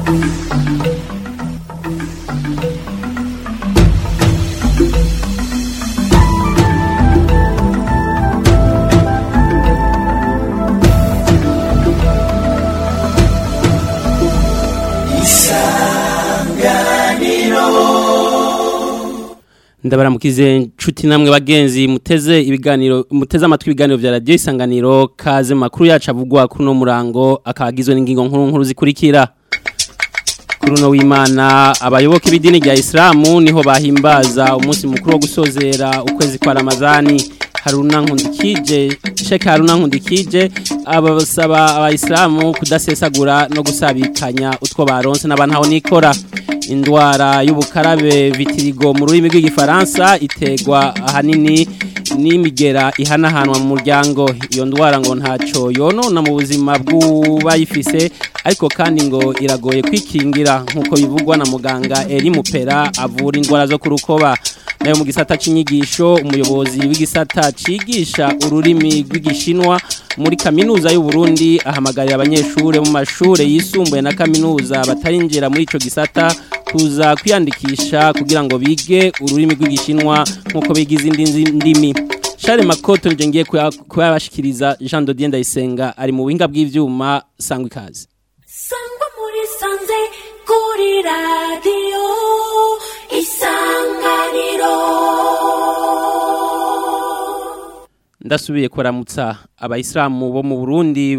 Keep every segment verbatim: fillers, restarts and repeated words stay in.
Ndabaramukize nshuti namwe bagenzi muteze ibiganiro muteze amatwi ibiganiro vya radio Isanganiro kaze makuru yacu avugwa kuri no murango akagizwe n'ingingo nkuru nkuru zikurikira. Kuri no w'Imana abayoboke b'idini rya Islamu niho bahimbaza umunsi mukuru wo gusozera ukwezi kwa Ramazani. Haruna Nkundikije Sheikh Haruna Nkundikije abasaba abayisilamu kudasesagura no gusabikanya utwo baronse n'abantu nikora. Indwara y'ubukarabe vitirigo mu rurimi rw'igifaransa itegwa ahanini n'imigera ihanahanwa mu muryango. Iyo ndwara ngo ntaco yonona mu buzima bw'ubayifise ariko kandi ngo iragoye kwikingira nkuko bivugwa na muganga Eri Mupera avura indwara zo kurukoba. Nayo mu gisata c'inyigisho umuyobozi w'igisata cigisha ururimi rw'igishinwa muri kaminuza y'u Burundi ahamagarira abanyeshure mu mashure yisumbuye na kaminuza batarinjira muri ico gisata kuza kwiyandikisha kugira ngo bige ururimi rw'igishinwa nkuko bigize indi ndimi. Charles Makoto nje ngiye kuyabashikiriza Jean Dodier Ndayisenga ari mu buhinga bw'ivyuma sangwa ikaze. Sangwa muri sanze kuri radio Isanganiro. Ndasubiye kuramutsa abayisilamu bo mu Burundi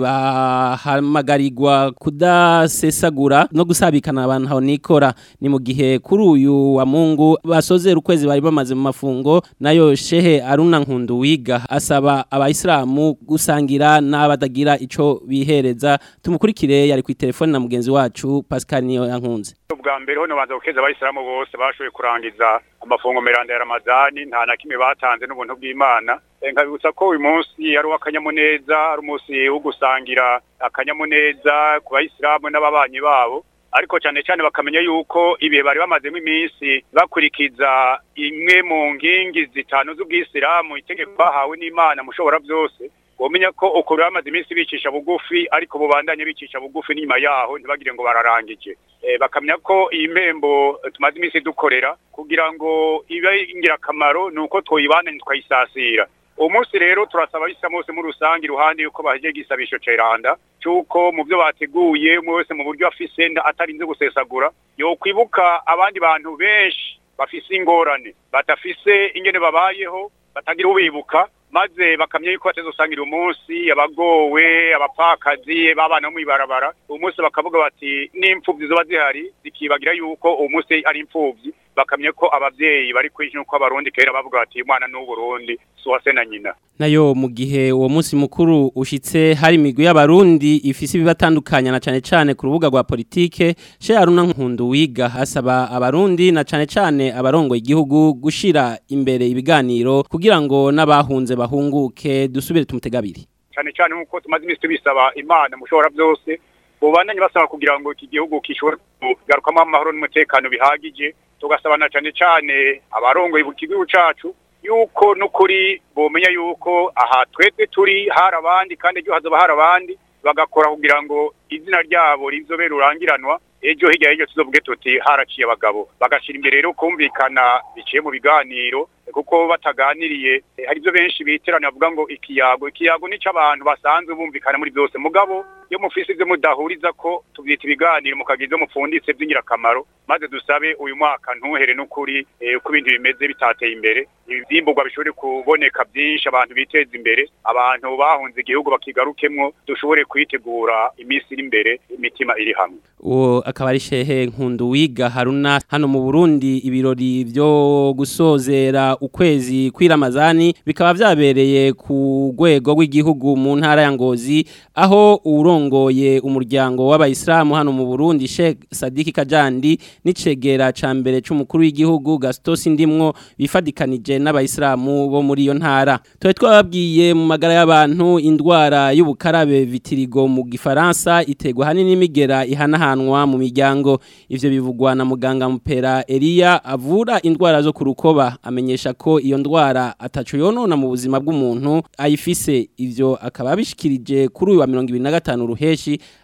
bahamagarirwa kudasesagura no gusabikana abantu aho nikora. Ni mu gihe kuri uyu wa Mungu basozera ukwezi bari bamaze mu mafungo, nayo Shehe Haruna Nkundikije asaba abayisilamu gusangira n'abadagira ico bihereza. Tumukurikire yari ku telefone na mugenzi wacu Pascal Niyo yankunze. Ubwa mbere hono banza gukeza abayisilamu bose bashoboye kurangiza amafungo meranda ya Ramazani nta na kimwe batanze n'ubuntu bw'Imana. Nkabibutsa ko uyu munsi ari w'akanyamuneza, ari umunsi wo gusangira akanyamuneza ku bayisilamu n'ababanyi babo, ariko cyane cyane bakamenya yuko ibihe bari bamazemo iminsi bakurikiza imwe mu ngingi zitanu z'ubwisilamu itegeko bahawe n'Imana mushobora byose. Womenya ko uko bamaze iminsi bicisha bugufi ariko bubandanye bicisha bugufi n'inyuma yaho ntibagire ngo bararangije. E, bakamenya ko iyi mbembo tumaze iminsi dukorera kugira ngo ibe ingirakamaro nuko twoyibana twayisasira. Umunsi rero turasaba abisilamu bose mu rusangi ruhande yuko baheje gisabisho ceranda cyuko mu byo bateguye umwe wese mu buryo afise nda atarinze gusesagura yo kwibuka abandi bantu benshi bafise ingorane batafise ingene babayeho batagira ubibuka maze bakamye yuko batezosangira umunsi abagowe abapakazi babana mu ibarabara umunsi bakavuga bati n'impfuvyi zo bazihari zikibagira yuko umunsi ari impfuvyi bakamye ko abavyeyi bari kwishyura ko abarundi kera bavuga bati umwana n'u Burundi suwase na nyina. Nayo mu gihe uwo munsi mukuru ushitse hari imigwi y'abarundi ifise ibibatandukanya na cane cane ku rubuga rwa politike, Shehe Haruna Nkundikije asaba abarundi na cane cane abarongo igihugu gushira imbere ibiganiro kugira ngo n'abahunze bahunguke. Dusubire tumutegabiri. Cane cane nkuko tumaze imisi bisaba Imana mushobora byose bobandanye basaba kugira ngo iki gihugu kishobore kugarukamo amahoro n'umutekano bihagije. Tugasaba na cane cane abarongo igihugu cacu yuko nukuri bomenya yuko aha twebwe turi hari abandi kandi ejo hazoba hari abandi bagakora kugira ngo izina ryabo rizobe rurangiranwa ejo hirya ejo tuzovuge tuti haraciye abagabo bagashira imbere rero kumvikana biciye mu biganiro kuko bataganiriye hari byo benshi biterana bavuga ngo ikiyago ikiyago nico abantu basanzwe bumvikana muri byose mugabo yo mufisi byo mudahuriza ko tubyita ibiganiro mukagize mupfunditse by'ingirakamaro maze dusabe uyu mwaka ntuhere n'ukuri uko ibintu bimeze bitateye imbere ibimburwa bishobore kuboneka byinshi abantu biteza imbere abantu bahunze igihugu bakigarukemwo dushobore kwitegura imisi iri imbere imitima iri hamwe. Uwo akaba ari Shehe Nkundikije Haruna. Hano mu Burundi ibirori byo gusozera ukwezi kw'iramazani bikaba vyabereye ku rwego rw'igihugu mu ntara ya Ngozi aho urongoye umuryango w'abayisilamu hano mu Burundi Sheikh Sadiki Kajandi n'icegera ca mbere c'umukuru w'igihugu Gaston Sindimwo bifadikanije n'abayisilamu bo muri iyo ntara. Twe twababwiye mu magara y'abantu indwara y'ubukarabe vitirigo mu gifaransa itegwa hanini n'imigera ihanahanwa mu miryango. Ivyo bivugwa na muganga Mupera Elia avura indwara zo kurukoba amenyesha ko iyo ndwara ataco yonona mu buzima bw'umuntu ayifise. Ivyo akaba bishikirije kuri uyu wa mirongo ibiri na gatanu ruheshi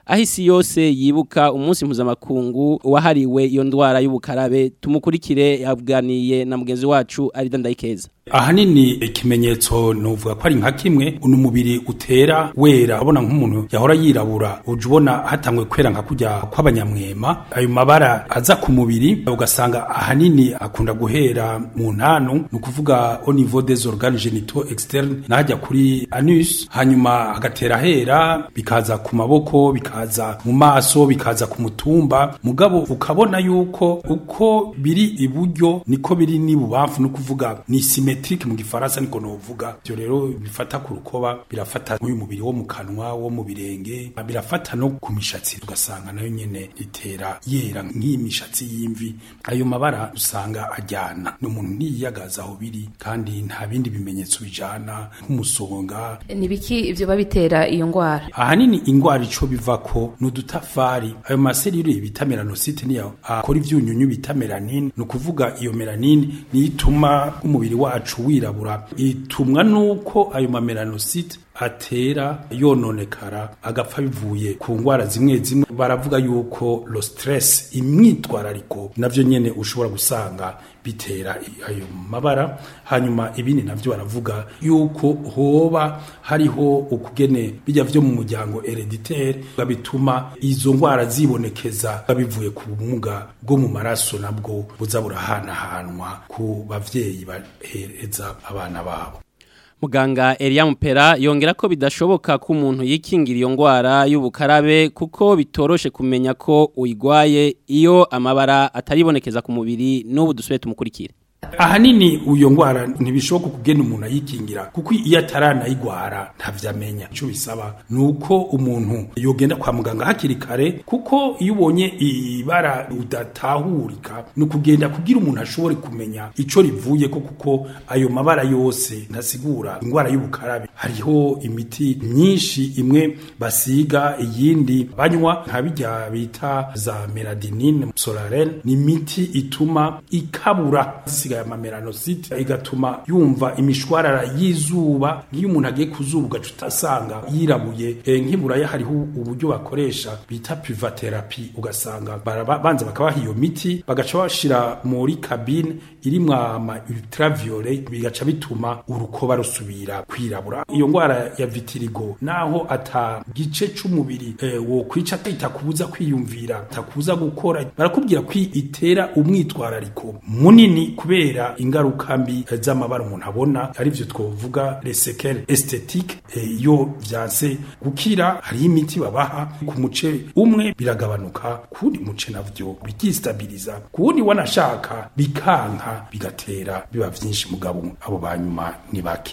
aho isi yose yibuka umunsi mpuzamakungu wahariwe iyo ndwara y'ubukarabe. Tumukurikire yaganiye na mugenzi wacu Arida Ndayikeza. Ahanini ikimenyetso nuvuga ko ari nka kimwe unumubiri utera wera abona nk'umuntu yahora yirabura uje ubona hatangwe kwera nka kujya kw'abanyamwema ayo mabara aza ku mubiri ugasanga ahanini akunda guhera mu ntanu nukuvuga au niveau des organes génitaux externes najya kuri anus hanyuma agatera hera bikaza ku maboko bikaza mu maso bikaza ku mutumba mugabo ukabona yuko uko biri iburyo niko biri ni bubamfu nukuvuga ni symmetrique mu gifaransa niko novuga byo rero bifata ku rukoba birafata mu mubiri wo mu kanwa wo mu birenge birafata no ku mishatsi ugasanga nayo nyene itera yera nk'imishatsi y'imvi ayo mabara usanga ajyana n'umuntu niyagaza aho biri kandi nta bindi bimenyetso bijana nk'umusonga. Nibiki ivyo babitera iyo ngwara? Ahanini ingwara ico bivako n'udutafari ayo maserire bita melanocyte niyo akora ivyunyunyu bita melanin nukuvuga iyo melanin ni ituma umubiri wacu wirabura itumwa nuko ayo ma melanocyte atera yononekara agapfa bivuye ku ngwara zimwe zimwe baravuga yuko lo stress imyitwarariko navyo nyene ushobora gusanga bitera ayo mabara hanyuma ibindi navyo baravuga yuko hoba hariho ukugene bijya vyo mu muryango hereditaire bituma izo ngwara zibonekeza bivuye ku bumuga bwo mu maraso nabwo buza burahanahanwa ku bavyeyi bahereza abana babo. Muganga Elia Mpera yongera ko bidashoboka ko umuntu yikingira iyo ngwara y'ubukarabe kuko bitoroshe kumenya ko uyigwaye iyo amabara ataribonekeza ku mubiri n'ubu dusubire tumukurikire. Ahanini uyo ngwara ntibishoboka kugena umuntu ayikingira kuko iyo ataranayigwara ntavyamenya ico bisaba nuko umuntu yogenda kwa muganga hakiri kare kuko iyo ubonye ibara udatahurika nukugenda kugira umuntu ashobore kumenya ico rivuye ko kuko ayo mabara yose ntasigura ingwara y'ubukarabe hariho imiti myinshi imwe basiga iyindi banywa nkabijya bita za meladinine solarene ni imiti ituma ikabura ya melanocyte igatuma yumva imishwarara yizuba ngiyo umuntu agiye kuzuba gacutasanga yirabuye e, nk'ibura hariho uburyo bakoresha bita pivatherapy ugasanga barabanza bakabaha iyo miti bagaca bashira muri cabine irimwa ama ultraviolet bigaca bituma urukoba rusubira kwirabura. Iyo ngwara ya vitiligo naho ata gice c'umubiri e, wo kwica itakubuza kwiyumvira takubuza gukora barakubwira kwi itera umwitwarariko munini kubera ingaruka mbi z'amabara umuntu abona ari byo twovuga les séquelles esthétiques iyo vyanse gukira hari imiti babaha ku muce umwe biragabanuka kundi muce navyo bikistabiliza kundi wanashaka bikanka bigatera biba vyinshi mugabo abo banyuma ni bake.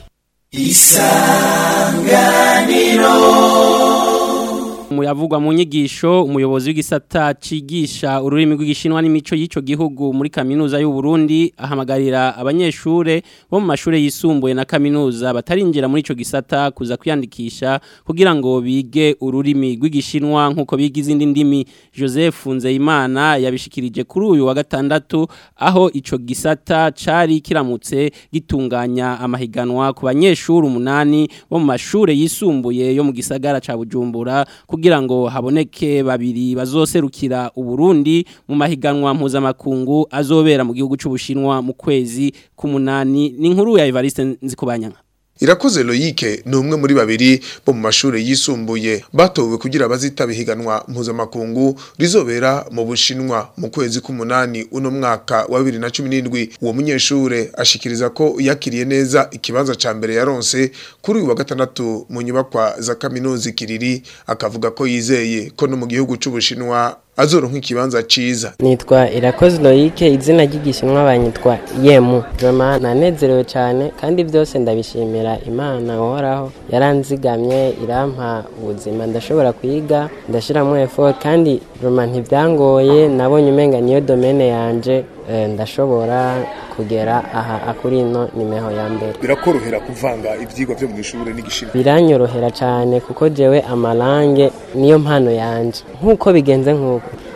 Isanganiro Muyavugwa mu nyigisho umuyobozi w'igisata cigisha ururimi rw'igishinwa n'imico y'ico gihugu muri kaminuza y'u Burundi ahamagarira abanyeshure bo mu mashure yisumbuye na kaminuza batarinjira muri ico gisata kuza kwiyandikisha kugira ngo bige ururimi rw'igishinwa nkuko biga izindi ndimi. Joseph Nzeyimana yabishikirije kuri uyu wa gatandatu aho ico gisata cari kiramutse gitunganya amahiganwa ku banyeshure umunani bo mu mashure yisumbuye yo mu gisagara ca Bujumbura kugira ngo haboneke babiri bazoserukira Uburundi mu mahiganwa mpuzamakungu azobera mu gihugu c'Ubushinwa mu kwezi k'umunani. Ni inkuru ya Evariste Nzikubanyanga. Irakoze Loïque ni umwe muri babiri bo mu mashure yisumbuye batowe kugira bazitaba higanwa mpuzamakungu rizobera mu Bushinwa mu kwezi k'umunani uno mwaka wa bibiri na cumi n'indwi. Uwo munyeshure ashikiriza ko yakiriye neza ikibanza ca mbere yaronse kuri uyu wa gatandatu mu nyubakwa za kaminuza Kiriri akavuga ko yizeye ko no mu gihugu c'Ubushinwa azoronka ikibanza ciza. Nitwa Irakoze Loïque izina ry'igishinwa banyitwa Yemu. Joma nanezerewe cyane kandi byose ndabishimira Imana uhoraho yaranzigamye irampa ubuzima ndashobora kwiga ndashiramo effort kandi Joma ntibyangoye nabonye umenga niyo domaine yanje e, ndashobora kugera aha akurino nimeho ya mbere. Birakorohera kuvanga ivyigwa byo mu ishure n'igishinwa? Biranyorohera cyane kuko jewe amarange niyo mpano yanje nkuko bigenze nkuko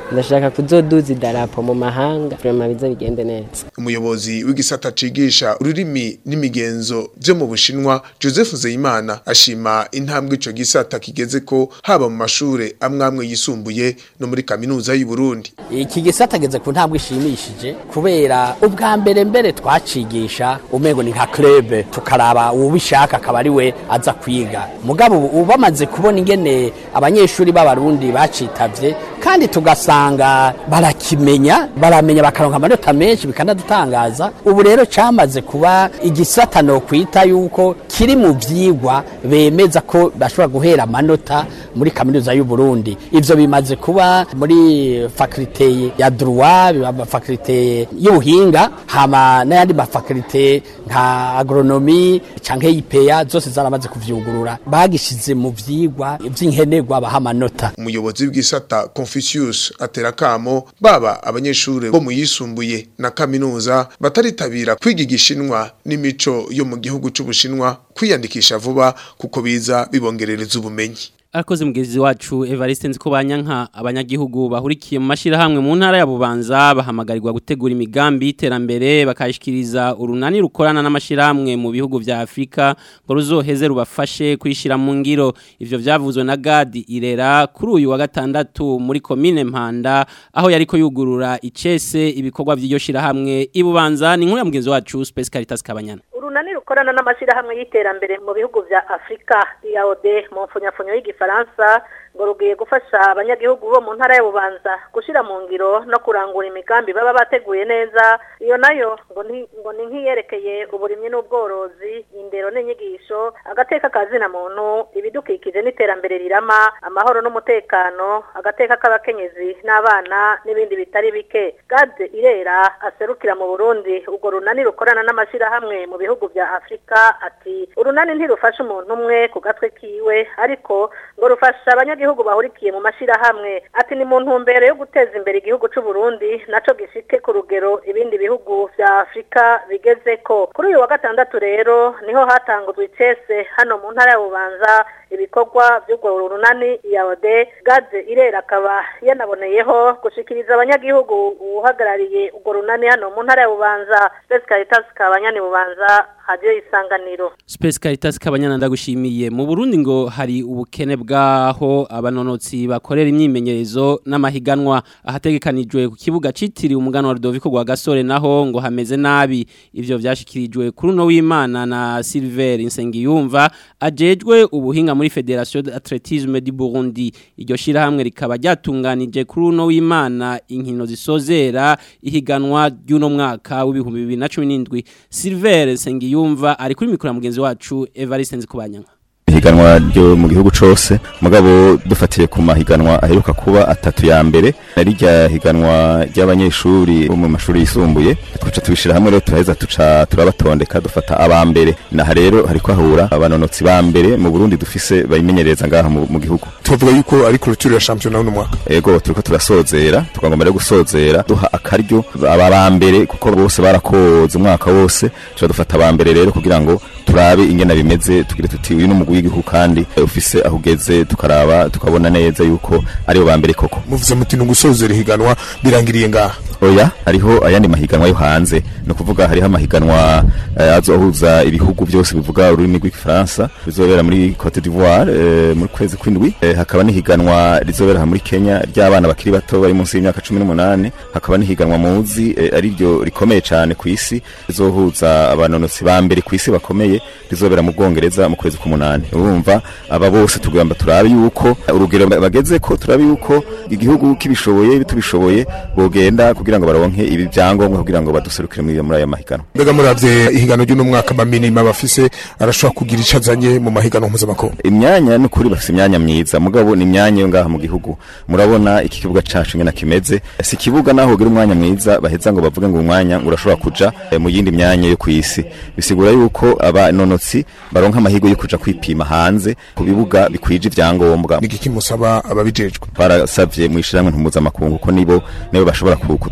ndashaka kuzoduza idarapo mu mahanga vraiment biza bigende neza. Umuyobozi w'igisata cigisha ururimi n'imigenzo byo mu Bushinwa Joseph Zeyimana ashima intambwe ico gisata kigeze ko haba mu mashure amwamwe yisumbuye no muri kaminuza y'u Burundi. Iki gisata geze ku ntambwe ishimishije kubera ubwa mbere mbere twacigisha umego ni nka club tukaraba ubishaka akaba ari we aza kwiga. Mugabo ubamaze kubona ingene abanyeshuri b'abarundi bacitavye kandi tugasanga barakimenya baramenya bakaronka amanota menshi bikanadutangaza. Ubu rero cyamaze kuba igisata no kwita yuko kiri mu vyigwa bemeza ko bashobora guhera amanota muri kaminuza y'u Burundi. Ivyo bimaze kuba muri faculté ya droit, biba faculté y'ubuhinga, hama n'ayandi ma faculté nka agronomie canke I P A zose zaramaze kuvyugurura. Bagishize mu vyigwa vy'inkenerwa baha amanota. Umuyobozi w'igisata Confucius atera kamo baba abanyeshure bo mu yisumbuye na kaminuza bataritabira kwiga igishinwa n'imico yo mu gihugu c'Ubushinwa kwiyandikisha vuba kuko biza bibongerereza ubumenyi. Arakoze mugezi wacu Evariste Nzikobanyanka abanyagihugu bahurikiye mu mashirahamwe mu ntara ya Bubanza bahamagarirwa gutegura imigambi y'iterambere bakashikiriza urunani rukorana n'amashirahamwe mu bihugu vya Afrika ngo ruzoheze rubafashe kwishira mu ngiro. Ivyo vyavuzwe na Gadi Irera kuri uyu wa gatandatu muri commune Mpanda aho yariko yugurura icese ibikorwa vy'iryo shirahamwe ibubanza. Ni nkuru ya mugezi wacu Space Caritas Kabanyana. Urunani rukorana n'amashirahamwe y'iterambere mu bihugu vya Afrika I A O D mu mfunyafunyo y'Igifaransa ngo rugiye gufasha abanyagihugu bo mu ntara ya Bubanza gushira mu ngiro no kurangura imigambi baba bateguye neza. Iyo nayo ngo ni ngo ni nkiyerekeye uburimye n'ubworozi, indero n'inyigisho, agateka kazina muntu, ibidukikije n'iterambere rirama, amahoro n'umutekano, agateka k'abakenyezi n'abana n'ibindi bitari bike. Gade Irera aserukira mu Burundi ugo runani rukorana n'amashirahamwe mu bihugu vya Afrika ati urunani ntirufasha umuntu umwe ku gatwe kiwe ariko ngo rufasha abanyagihugu bahurikiye mu mashirahamwe. Ati ni mu ntumbero yo guteza imbere igihugu c'u Burundi naco gishike ku rugero ibindi bihugu vya Afrika bigezeko. Kuri uyu wa gatandatu rero niho hatanguzwe icese hano mu ntara ya Bubanza ibikorwa by'urwo runani I A O D. Gade Irera akaba yanaboneyeho gushikiriza abanyagihugu uhagarariye urwo runani hano mu ntara ya Bubanza. Space Caritas Kabanyani Bubanza hadiyo Isanganiro. Space Caritas Kabanyana ndagushimiye. Mu Burundi ngo hari ubukene bwaho abanonotsi bakorera imyimenyerezo n'amahiganwa ahategekanijwe ku kibuga citiriwe umuganwa Rudoviko gwa Gasore naho ngo hameze nabi. Ivyo vyashikirijwe kuri no w'Imana na Silver Nsengiyumva ajejwe ubuhinga muri Federation d'Athlétisme du Burundi. Iryo shirahamwe rikaba ryatunganije kuri no w'Imana inkino zisozera ihiganwa ry'uno mwaka w'ibihumbi bibiri na cumi n'indwi. Silver Nsengiyumva yumva ari kuri mikoro mugenzi wacu Evariste Nzikobanyanka. Higanwa ryo mu gihugu cose mugabo dufatiye ku mahiganwa aheruka kuba atatu ya mbere nari rya higanwa ry'abanyeshuri bo mu mashuri yisumbuye twaca tubishira hamwe rero turaheza tuca turabatondeka dufata abambere naha rero hariko hahura abanonotsi ba mbere mu Burundi dufise bayimenyereza ngaha mu, mu gihugu. Tuvuga yuko ari clôture ya championnat uno mwaka. Ego turiko turasozera tukagomba rero gusozera duha akaryo abambere kuko bose barakoze umwaka wose tuca dufata abambere rero kugira ngo turabe ingena bimeze tugire tuti uyu n'umugwi w'igihugu kandi ufise ahugeze tukaraba tukabona neza yuko ari bambere koko. Muvuze muti n'ugusozera higanwa birangiriye ngaha. Oya hariho ayandi mahiganwa yo hanze no kuvuga hariho amahiganwa uh, azohuza ibihugu byose bivuga ururimi rw'igifaransa bizobera muri Côte d'Ivoire uh, muri kwezi kw'indwi uh, hakaba nihiganwa rizobera muri Kenya ry'abana bakiri bato bari munsi y'imyaka cumi n'umunani hakaba nihiganwa muzi uh, ari ryo rikomeye cyane ku isi rizohuza abanonotsi ba mbere ku isi bakomeye rizobera mu Bwongereza mu kwezi k'umunani. Urumva aba bose tugamba turabe yuko urugero bageze ko turabe yuko igihugu kibishoboye bitubishoboye bogenda kugira ngo baronke ibi byangombwa kugira ngo baduserukire muri muri aya mahigano. Mbega muravye ihigano ry'uno mwaka maminima bafise arashobora kugira icazanye mu mahigano mpuzamakungu. Imyanya no kuri bafise imyanya myiza mugabo ni imyanya yo ngaha mu gihugu. Murabona iki kibuga cacu ngena kimeze si kibuga naho gira umwanya mwiza baheza ngo bavuge ngo umwanya urashobora kuja e, mu yindi myanya yo kwisi. Bisigura yuko abanonotsi baronka amahigo yo kuja kwipima hanze ku bibuga bikwije ivyangombwa. Nigiki musaba ababijejwe? Barasavye mu ishiramwe mpuzamakungu ko nibo nibo bashobora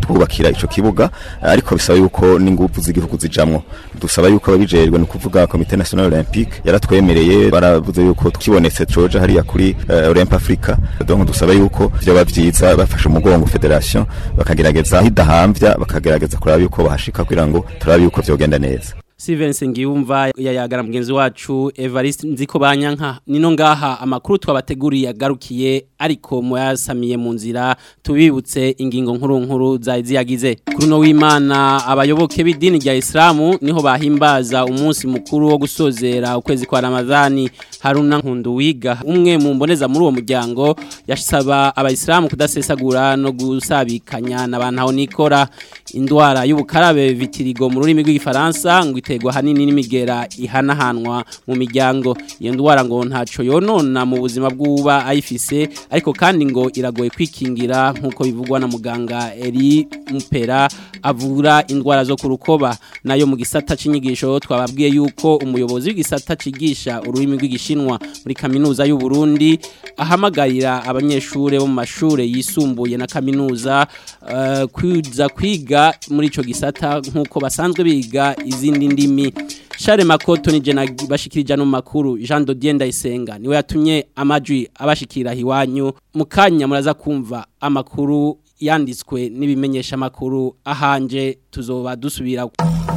kutwubakira ico kibuga ariko bisaba yuko n'ingufu z'igihugu zijamwo dusaba yuko ababijejwe no kuvuga Comité National Olympique yaratwemereye baravuze yuko tukibonetse troja hariya kuri uh, Olymp Africa donc dusaba yuko vyo bavyiza bafashe umugongo federation bakagerageza hidahamvya bakagerageza kuraba yuko bahashika kugira ngo turabe yuko vyogenda neza. Steven Sengiyumva yayagara mugenzi wacu Evariste Nziko Banyanka nino ngaha amakuru twabateguriye agarukiye ariko muyasamiye mu nzira tubibutse ingingo nkuru nkuru zaizi yagize kuri no w'Imana abayoboke b'idini rya Islamu niho bahimbaza umunsi mukuru wo gusozera ukwezi kwa Ramadhani. Haruna Nkunduwiga umwe mu mboneza muri uwo muryango yasaba abayisilamu kudasesagura no gusabikanya n'abantu aho nikora indwara y'ubukarabe vitirigo mu rurimi rw'igifaransa ngo iterwa hanini n'imigera ihanahanwa mu miryango. Iyo ndwara ngo ntaco yonona mu buzima bw'uba ayifise ariko kandi ngo iragoye kwikingira nkuko bivugwa na muganga Eri Mpera avura indwara zo kurukoba. Nayo mu gisata c'inyigisho twababwiye yuko umuyobozi w'igisata cigisha ururimi rw'igishinwa muri kaminuza y'u Burundi ahamagarira abanyeshure bo mu mashure yisumbuye na kaminuza uh, kwiza kwiga muri ico gisata nkuko basanzwe biga izindi ndimi. Share Makoto ni jena bashikirija no makuru Jean Dodier Ndayisenga niwe yatumye amajwi abashikira hiwanyu mukanya muraza kumva amakuru yanditswe nibimenyesha makuru ahanje tuzoba dusubira.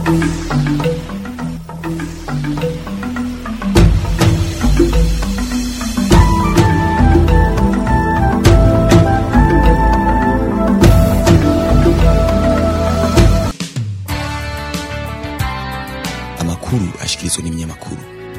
Amakuru ashikirizwa n'ibinyamakuru.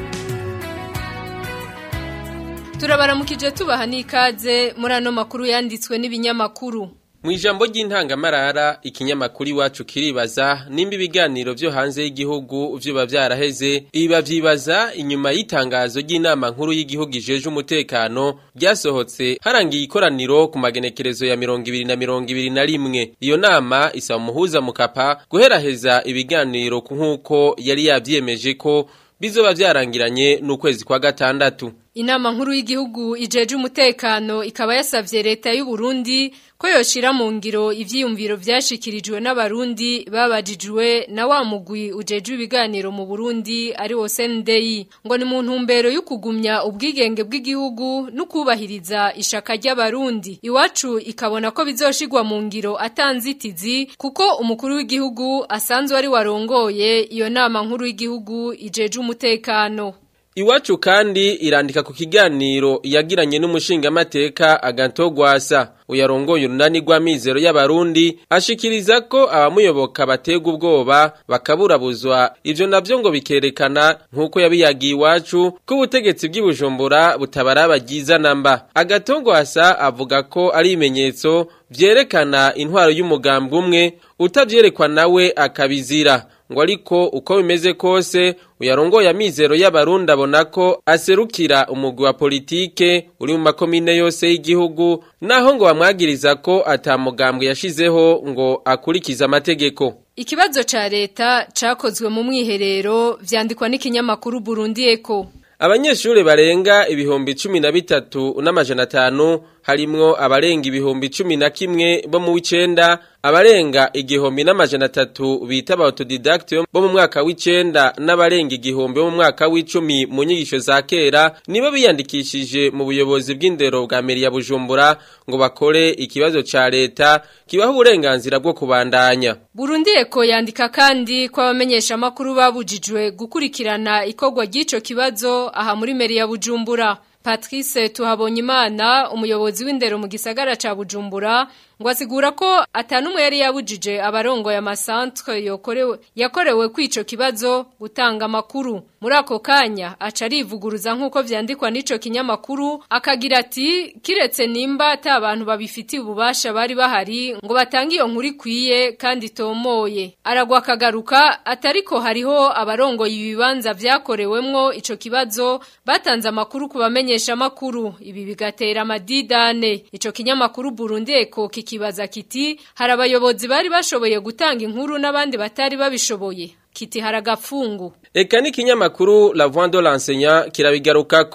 Turabaramukije tubaha n'ikaze muri ano makuru yanditswe n'ibinyamakuru. Mwijambo ry'intangamarara ikinyamakuru iwacu kiribaza nimba ibiganiro byo hanze y'igihugu vyo bavyaraheze iba vyibaza inyuma y'itangazo ry'inama nkuru y'igihugu ijeje umutekano ryasohotse harangiye ikoraniro ku magenekerezo ya mirongo ibiri na mirongo ibiri na rimwe. Iyo nama isaba umuhuza Mukapa guheraheza ibiganiro nkuko yari yavyemeje ko bizoba vyarangiranye n'ukwezi kwa gatandatu. Inama nkuru y'igihugu ijeje umutekano ikaba yasavye leta y'u Burundi ko yoshira mu ngiro ivyiyumviro vyashikirijwe n'abarundi babajijwe na wa mugwi ujeje ibiganiro mu Burundi ari wo C N D I ngo ni mu ntumbero y'ukugumya ubwigenge bw'igihugu no kubahiriza ishaka ry'abarundi. Iwacu ikabona ko bizoshigwa mu ngiro atanzitizi kuko umukuru w'igihugu asanzwe ari warongoye iyo nama nkuru y'igihugu ijeje umutekano. Iwacu kandi irandika ku kiganiro yagiranye n'umushingamateka Agantogwasa uyarongoye urunani rw'amizero y'abarundi ashikiriza ko abamuyoboka batega ubwoba bakaburabuzwa. Ivyo navyo ngo bikerekana nkuko yabiyagiye Iwacu ko ubutegetsi bw'Ibujumbura butabara bagiza namba. Agantogwasa avuga ko ari imenyetso vyerekana intwaro y'umugambwe umwe utavyerekwa nawe akabizira. Ngo ariko uko bimeze kose uyarongoye amizero y'abarundi abona ko aserukira umugwi wa politike uri mu makomine yose y'igihugu naho ngo bamwagiriza ko atamugambwe yashizeho ngo akurikiza amategeko. Ikibazo ca leta cakozwe mu mwiherero vyandikwa n'ikinyamakuru Burundi Echo. Abanyeshure barenga ibihumbi cumi na bitatu n'amajana atanu harimwo abarenga ibihumbi cumi na kimwe bo mu w'icenda abarenga igihumbi n'amajana atatu bita autodidacte bo mu mwaka w'icenda n'abarenga igihumbi bo mu mwaka w'icumi mu nyigisho za kera nibo biyandikishije mu buyobozi bw'indero bwa meri ya Bujumbura ngo bakore ikibazo ca leta kibaho uburenganzira bwo kubandanya. Burundi Echo yandika kandi ko abamenyesha makuru babujijwe gukurikirana ikogwa ry'ico kibazo aha muri meri ya Bujumbura. Patrice Tuhabonyimana umuyobozi w'indero mu gisagara ca Bujumbura ngo asigura ko atanumwe yari yabujije abarongo ya masantre yokorewe yakorewe kwico kibazo gutanga makuru. Muri ako kanya aca rivuguruza nkuko vyandikwa n'ico kinyamakuru akagira ati kiretse nimba ata abantu babifitiye ububasha bari bahari ngo batange iyo nkuru ikwiye kandi tomoye. Aragwa kagaruka atariko hariho abarongo ibibanza vyakorewemwo ico kibazo batanze amakuru kubamenyesha makuru ibi bigatera amadidane. Ico kinyamakuru Burundi Echo kibaza kiti hari abayobozi bari bashoboye gutanga inkuru n'abandi batari babishoboye kiti haragafungu. Eka ni kinyamakuru La Voix de l'Enseignant kirabigarukako.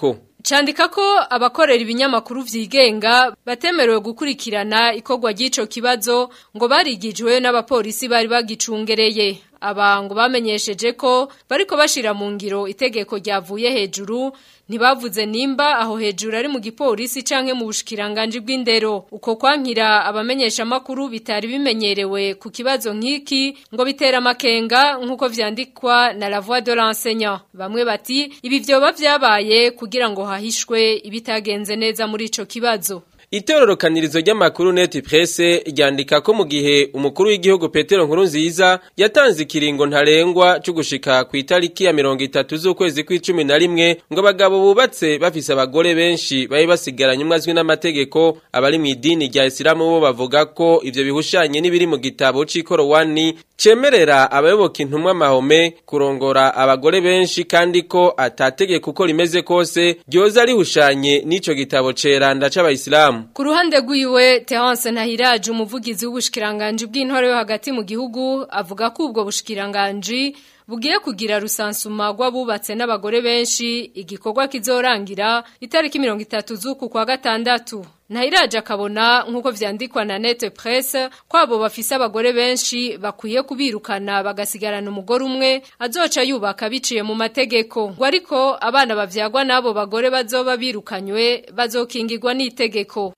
candika ko abakorera ibinyamakuru vyigenga batemerewe gukurikirana ikorwa ry'ico kibazo ngo barigijwe n'abapolisi bari bagicungereye. Abango bamenyesheje ko bariko bashira mu ngiro itegeko ryavuye hejuru, ntibavuze nimba aho hejuru ari mu gipolisi canke mu bushikiranganje bw'indero. Uko kwankira abamenyesha makuru bitari bimenyerewe ku kibazo nk'iki ngo bitera makenga nkuko vyandikwa na La Voix de l'enseignant. Bamwe bati ibi vyoba vyabaye kugira ngo hahishwe ibitagenze neza muri ico kibazo. Itororokanirizo ry'amakuru Net Presse ryandika ko mu gihe umukuru w'igihugu Petero Nkurunziza yatanze ikiringo ntarengwa cyo gushika ku itariki ya mirongo itatu z'ukwezi kw'icumi na rimwe ngo abagabo bubatse bafise abagore benshi baye basigaranye umwazwi n'amategeko, abari mu idini rya Islam bo bavuga ko ivyo bihushanye n'ibiri mu gitabo c'ikorowani cemerera abayoboka intumwa Mahome kurongora abagore benshi kandi ko atategeko uko rimeze kose ryoza rihushanye n'ico gitabo ceranda c'abayisilamu. Ku ruhande rw'iwe Terence Ntahiraje umuvugizi w'ubushikiranganje bw'intore yo hagati mu gihugu avuga ko ubwo bushikiranganje bugiye kugira rusansuma rw'abubatse n'abagore benshi, igikorwa kizorangira itariki mirongo itatu z'uku kwa gatandatu. Ntahiraje akabona nkuko vyandikwa na Net Presse kwabo bafise abagore benshi bakwiye kubirukana bagasigarana umugore umwe azoca yubaka biciye mu mategeko, ngo ariko abana bavyagwa nabo bagore bazoba birukanywe bazokingirwa n'itegeko.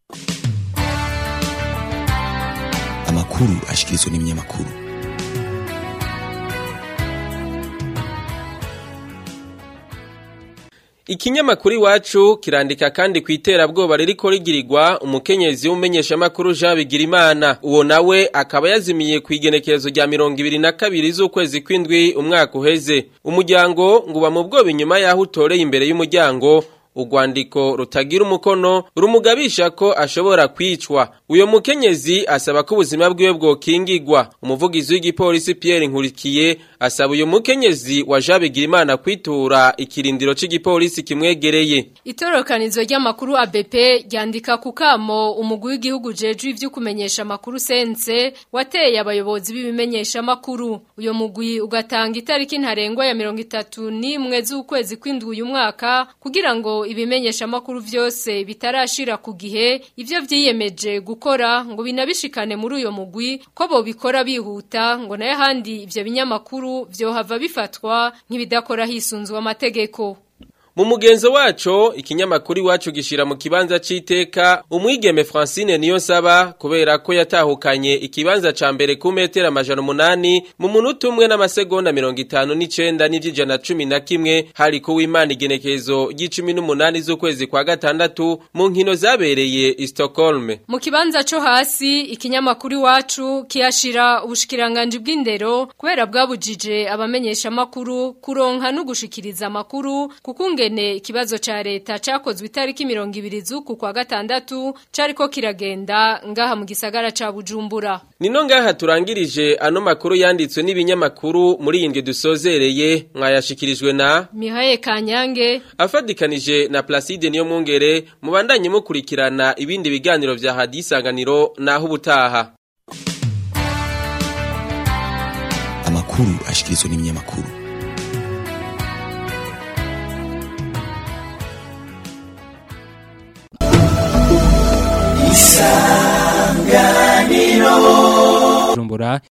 Amakuru ashikirizwa n'ibinyamakuru. Ikinyamakuru iwacu kirandika kandi kwiterabwoba ririko rigirirwa umukenyezi w'umenyesha makuru Jean Bigirimana. Uwo nawe akaba yazimiye kwigenekerezo rya mirongo ibiri na kabiri z'ukwezi kw'indwi umwaka uheze. Umuryango ngo bamubwoba inyuma yaho utoreye imbere y'umuryango urwandiko rutagira umukono rumugabisha ko ashobora kwicwa. Uyo mukenyezi asaba ko ubuzima bwiwe bwokingirwa. Umuvugizi w'igipolisi Pierre Nkurikiye asaba uyo mukenyezi wa Jean Bigirimana kwitura ikirindiro c'igipolisi kimwegereye. Itorokanizo ry'amakuru A B P ryandika ku kamo umugwi w'igihugu jeje ivyo kumenyesha makuru sense wateye abayobozi b'ibimenyesha makuru. Uyo mugwi ugatanga itariki ntarengwa ya mirongo itatu n'imwe z'ukwezi kw'indwi uyu mwaka kugira ngo ibimenyesha makuru vyose bitarashira ku gihe ivyo vyiyemeje gukora ngo binabishikane muri uyo mugwi ko bo bikora bihuta ngo naye handi ivyo binyamakuru vyohava bifatwa nk'ibidakora hisunzwe amategeko. Mu mugenzo waco ikinyamakuru iwacu gishira mu kibanza c'iteka umwigeme Francine Niyonsaba kubera ko yatahukanye ikibanza ca mbere ku metero amajana umunani mu munota umwe n'amasegonda mirongo itanu n'icenda n'ivy'ijana cumi na kimwe hari ku w'Imana igenekezo ry'icumi n'umunani z'ukwezi kwa gatandatu mu nkino zabereye i Stockholm. Mu kibanza co hasi ikinyamakuru iwacu kiyashira ubushikiranganje bw'indero kubera bwabujije abamenyesha makuru kuronka no gushikiriza amakuru kukunge ikibazo cha leta cakozwe itariki mirongo ibiri z'uku kwa gatandatu cariko kiragenda ngaha mu gisagara ca Bujumbura. Nino ngaha turangirije ano makuru yanditswe n'ibinyamakuru muri yindwe dusozereye mwayashikirijwe na Mihaye Kanyange afadikanije na Placide niyo mwongere mubandanye mukurikirana ibindi biganiro vya hadisanganiro naho ubutaha. Amakuru ashikirizwa n'ibinyamakuru. Bujumbura